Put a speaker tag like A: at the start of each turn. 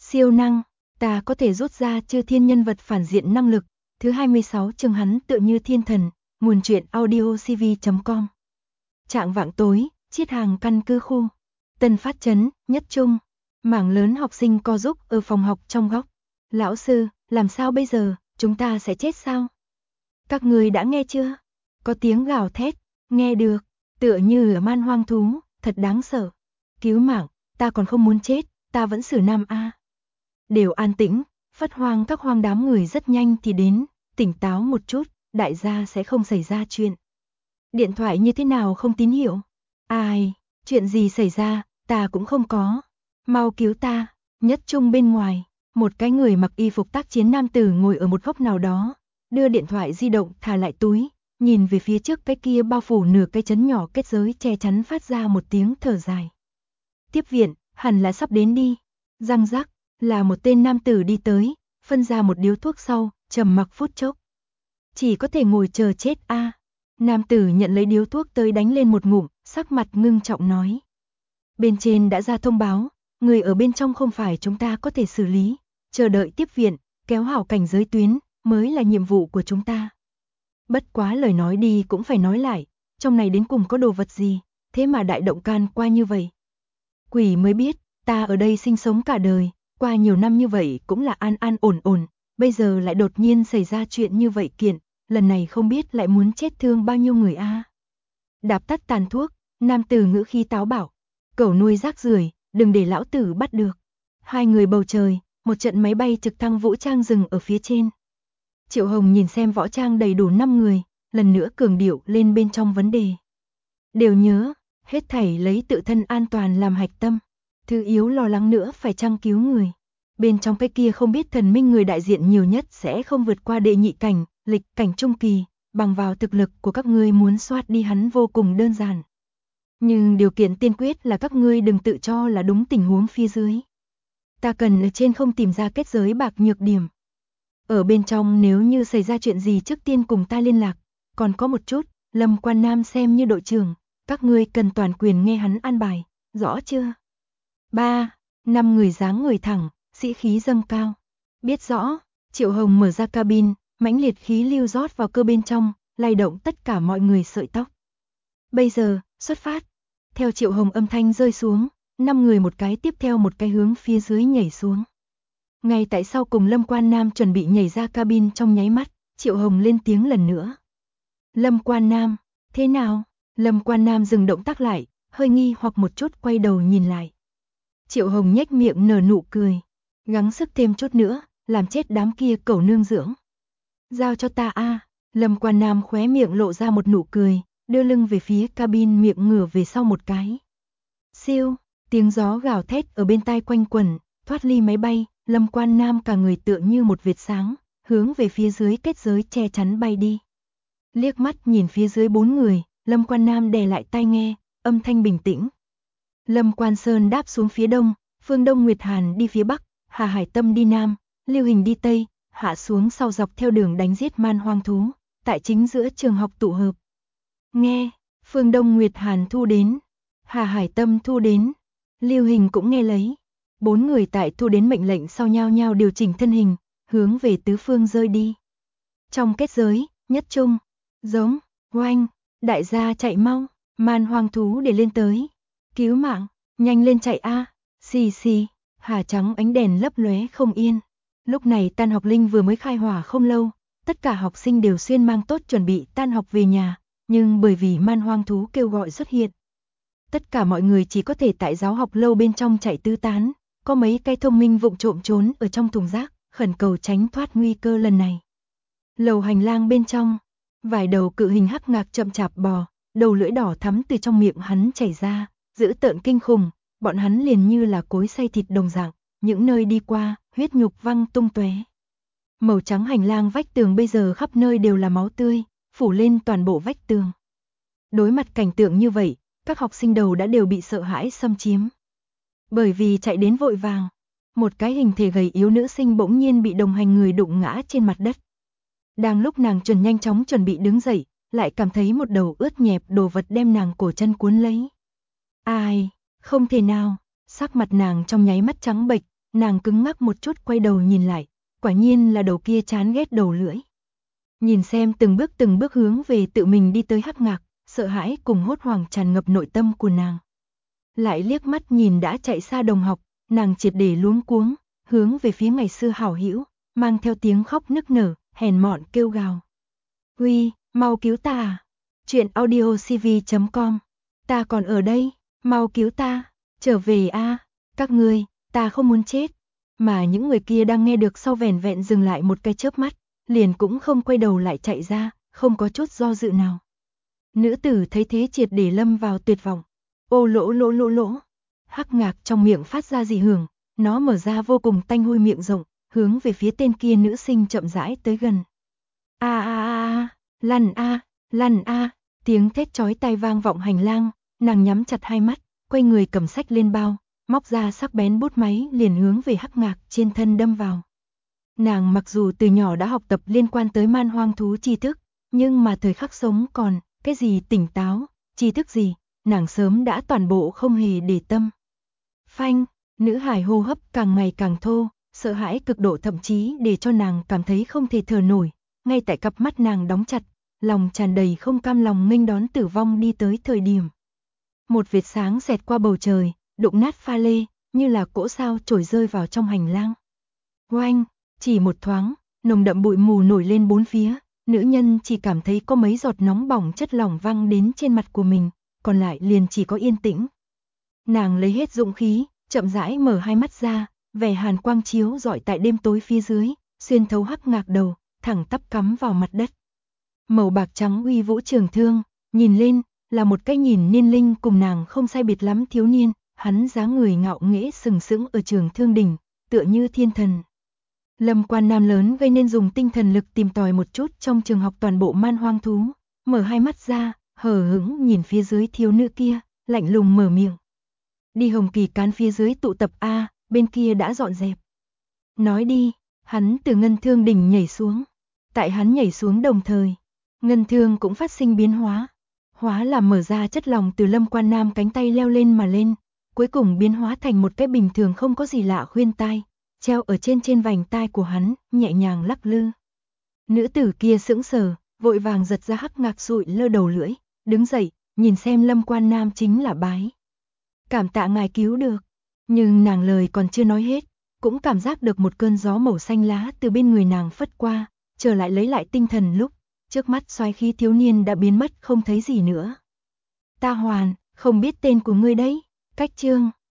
A: Siêu năng, ta có thể rút ra chư thiên nhân vật phản diện năng lực. Thứ 26 chương hắn tựa như thiên thần, nguồn truyện audiocv.com. Trạng vạng tối, chiết hàng căn cứ khu. Tân Phát trấn, Nhất Trung. Mảng lớn học sinh co rúc ở phòng học trong góc. Lão sư, làm sao bây giờ, chúng ta sẽ chết sao? Các người đã nghe chưa? Có tiếng gào thét, nghe được, tựa như ở man hoang thú, thật đáng sợ. Cứu mạng, ta còn không muốn chết, ta vẫn xử nam a. Đều an tĩnh, phát hoang các hoang đám người rất nhanh thì đến, tỉnh táo một chút, đại gia sẽ không xảy ra chuyện. Điện thoại như thế nào không tín hiệu? Ai, chuyện gì xảy ra, ta cũng không có. Mau cứu ta. Nhất Trung bên ngoài, một cái người mặc y phục tác chiến nam tử ngồi ở một góc nào đó, đưa điện thoại di động thả lại túi, nhìn về phía trước cái kia bao phủ nửa cái trấn nhỏ kết giới che chắn, phát ra một tiếng thở dài. Tiếp viện, hẳn là sắp đến đi. Răng rắc, là một tên nam tử đi tới, phân ra một điếu thuốc sau, trầm mặc phút chốc. Chỉ có thể ngồi chờ chết a. Nam tử nhận lấy điếu thuốc tới đánh lên một ngụm, sắc mặt ngưng trọng nói. Bên trên đã ra thông báo, người ở bên trong không phải chúng ta có thể xử lý, chờ đợi tiếp viện, kéo hảo cảnh giới tuyến, mới là nhiệm vụ của chúng ta. Bất quá lời nói đi cũng phải nói lại, trong này đến cùng có đồ vật gì, thế mà đại động can qua như vậy. Quỷ mới biết, ta ở đây sinh sống cả đời, qua nhiều năm như vậy cũng là an an ổn ổn, bây giờ lại đột nhiên xảy ra chuyện như vậy kiện, lần này không biết lại muốn chết thương bao nhiêu người a. Đạp tắt tàn thuốc, nam tử ngữ khí táo bạo, cẩu nuôi rác rưởi, đừng để lão tử bắt được. Hai người bầu trời, một trận máy bay trực thăng vũ trang dừng ở phía trên. Triệu Hồng nhìn xem võ trang đầy đủ 5 người, lần nữa cường điệu lên bên trong vấn đề. Đều nhớ, hết thảy lấy tự thân an toàn làm hạch tâm. Thứ yếu lo lắng nữa phải chăng cứu người. Bên trong cái kia không biết thần minh người đại diện nhiều nhất sẽ không vượt qua đệ nhị cảnh, lịch cảnh trung kỳ, bằng vào thực lực của các ngươi muốn soát đi hắn vô cùng đơn giản. Nhưng điều kiện tiên quyết là các ngươi đừng tự cho là đúng tình huống phía dưới. Ta cần ở trên không tìm ra kết giới bạc nhược điểm. Ở bên trong nếu như xảy ra chuyện gì trước tiên cùng ta liên lạc, còn có một chút, Lâm Quan Nam xem như đội trưởng, các ngươi cần toàn quyền nghe hắn an bài, rõ chưa? 3-5 người dáng người thẳng, sĩ khí dâng cao. Biết rõ, Triệu Hồng mở ra cabin, mãnh liệt khí lưu rót vào cơ bên trong, lay động tất cả mọi người sợi tóc. Bây giờ, xuất phát. Theo Triệu Hồng âm thanh rơi xuống, 5 người một cái tiếp theo một cái hướng phía dưới nhảy xuống. Ngay tại sau cùng Lâm Quan Nam chuẩn bị nhảy ra cabin trong nháy mắt, Triệu Hồng lên tiếng lần nữa. Lâm Quan Nam, thế nào? Lâm Quan Nam dừng động tác lại, hơi nghi hoặc một chút quay đầu nhìn lại. Triệu Hồng nhếch miệng nở nụ cười, gắng sức thêm chút nữa, làm chết đám kia cẩu nương dưỡng. Giao cho ta a. Lâm Quan Nam khóe miệng lộ ra một nụ cười, đưa lưng về phía cabin, miệng ngửa về sau một cái. Siêu, tiếng gió gào thét ở bên tai quanh quẩn, thoát ly máy bay, Lâm Quan Nam cả người tựa như một vệt sáng, hướng về phía dưới kết giới che chắn bay đi. Liếc mắt nhìn phía dưới 4 người, Lâm Quan Nam đè lại tai nghe, âm thanh bình tĩnh. Lâm Quan Sơn đáp xuống phía đông, Phương Đông Nguyệt Hàn đi phía bắc, Hà Hải Tâm đi nam, Lưu Hình đi tây, hạ xuống sau dọc theo đường đánh giết man hoang thú, tại chính giữa trường học tụ hợp. Nghe, Phương Đông Nguyệt Hàn thu đến, Hà Hải Tâm thu đến, Lưu Hình cũng nghe lấy. 4 người tại thu đến mệnh lệnh sau nhau nhau điều chỉnh thân hình, hướng về tứ phương rơi đi. Trong kết giới, Nhất Trung, giống, oanh, đại gia chạy mau, man hoang thú để lên tới. Cứu mạng, nhanh lên chạy a. Xì xì, hà trắng ánh đèn lấp lóe không yên. Lúc này tan học linh vừa mới khai hỏa không lâu, tất cả học sinh đều xuyên mang tốt chuẩn bị tan học về nhà, nhưng bởi vì man hoang thú kêu gọi xuất hiện, tất cả mọi người chỉ có thể tại giáo học lâu bên trong chạy tứ tán, có mấy cái thông minh vụng trộm trốn ở trong thùng rác, khẩn cầu tránh thoát nguy cơ lần này. Lầu hành lang bên trong, vài đầu cự hình hắc ngạc chậm chạp bò, đầu lưỡi đỏ thắm từ trong miệng hắn chảy ra, dữ tợn kinh khủng, bọn hắn liền như là cối xay thịt đồng dạng, những nơi đi qua, huyết nhục văng tung tóe. Màu trắng hành lang vách tường bây giờ khắp nơi đều là máu tươi, phủ lên toàn bộ vách tường. Đối mặt cảnh tượng như vậy, các học sinh đầu đã đều bị sợ hãi xâm chiếm. Bởi vì chạy đến vội vàng, một cái hình thể gầy yếu nữ sinh bỗng nhiên bị đồng hành người đụng ngã trên mặt đất. Đang lúc nàng nhanh chóng chuẩn bị đứng dậy, lại cảm thấy một đầu ướt nhẹp đồ vật đem nàng cổ chân cuốn lấy. Ai, không thể nào, sắc mặt nàng trong nháy mắt trắng bệch, Nàng cứng ngắc một chút quay đầu nhìn lại, quả nhiên là đầu kia chán ghét đầu lưỡi. Nhìn xem từng bước hướng về tự mình đi tới Hắc Ngạc, sợ hãi cùng hốt hoảng tràn ngập nội tâm của nàng. Lại liếc mắt nhìn đã chạy xa đồng học, nàng triệt để luống cuống, hướng về phía ngày xưa hảo hữu, mang theo tiếng khóc nức nở, hèn mọn kêu gào. Uy, mau cứu ta à? Chuyện audiocv.com. Ta còn ở đây, mau cứu ta, trở về a, các ngươi, ta không muốn chết. Mà những người kia đang nghe được sau vẻn vẹn dừng lại một cái chớp mắt, liền cũng không quay đầu lại chạy ra, không có chút do dự nào. Nữ tử thấy thế triệt để lâm vào tuyệt vọng. Ô lỗ lỗ lỗ lỗ. Hắc Ngạc trong miệng phát ra dị hưởng, nó mở ra vô cùng tanh hôi miệng rộng, hướng về phía tên kia nữ sinh chậm rãi tới gần. A a a, lăn a, tiếng thét chói tai vang vọng hành lang, nàng nhắm chặt hai mắt, quay người cầm sách lên bao, móc ra sắc bén bút máy liền hướng về Hắc Ngạc trên thân đâm vào. Nàng mặc dù từ nhỏ đã học tập liên quan tới man hoang thú tri thức, nhưng mà thời khắc sống còn, cái gì tỉnh táo, tri thức gì, nàng sớm đã toàn bộ không hề để tâm. Phanh, nữ hài hô hấp càng ngày càng thô, sợ hãi cực độ thậm chí để cho nàng cảm thấy không thể thở nổi, ngay tại cặp mắt nàng đóng chặt, lòng tràn đầy không cam lòng nghênh đón tử vong đi tới thời điểm. Một vệt sáng xẹt qua bầu trời, đụng nát pha lê, như là cỗ sao trổi rơi vào trong hành lang. Oanh, chỉ một thoáng, nồng đậm bụi mù nổi lên bốn phía, nữ nhân chỉ cảm thấy có mấy giọt nóng bỏng chất lỏng văng đến trên mặt của mình, còn lại liền chỉ có yên tĩnh. Nàng lấy hết dũng khí, chậm rãi mở hai mắt ra, vẻ hàn quang chiếu rọi tại đêm tối phía dưới, xuyên thấu Hắc Ngạc đầu, thẳng tắp cắm vào mặt đất. Màu bạc trắng uy vũ trường thương, nhìn lên, là một cái nhìn niên linh cùng nàng không sai biệt lắm thiếu niên, hắn dáng người ngạo nghễ sừng sững ở trường thương đỉnh, tựa như thiên thần. Lâm Quan Nam lớn gây nên dùng tinh thần lực tìm tòi một chút trong trường học toàn bộ man hoang thú, mở hai mắt ra, hờ hững nhìn phía dưới thiếu nữ kia, lạnh lùng mở miệng. Đi Hồng Kỳ Cán phía dưới tụ tập A, bên kia đã dọn dẹp. Nói đi, hắn từ ngân thương đỉnh nhảy xuống. Tại hắn nhảy xuống đồng thời, ngân thương cũng phát sinh biến hóa. Hóa là mở ra chất lỏng từ Lâm Quan Nam cánh tay leo lên mà lên, cuối cùng biến hóa thành một cái bình thường không có gì lạ khuyên tai, treo ở trên vành tai của hắn, nhẹ nhàng lắc lư. Nữ tử kia sững sờ, vội vàng giật ra Hắc Ngạc sụi lơ đầu lưỡi, đứng dậy, nhìn xem Lâm Quan Nam chính là bái. Cảm tạ ngài cứu được, nhưng nàng lời còn chưa nói hết, cũng cảm giác được một cơn gió màu xanh lá từ bên người nàng phất qua, trở lại lấy lại tinh thần lúc, trước mắt xoáy khí thiếu niên đã biến mất không thấy gì nữa. Ta Hoàn, không biết tên của ngươi đấy, cách chương.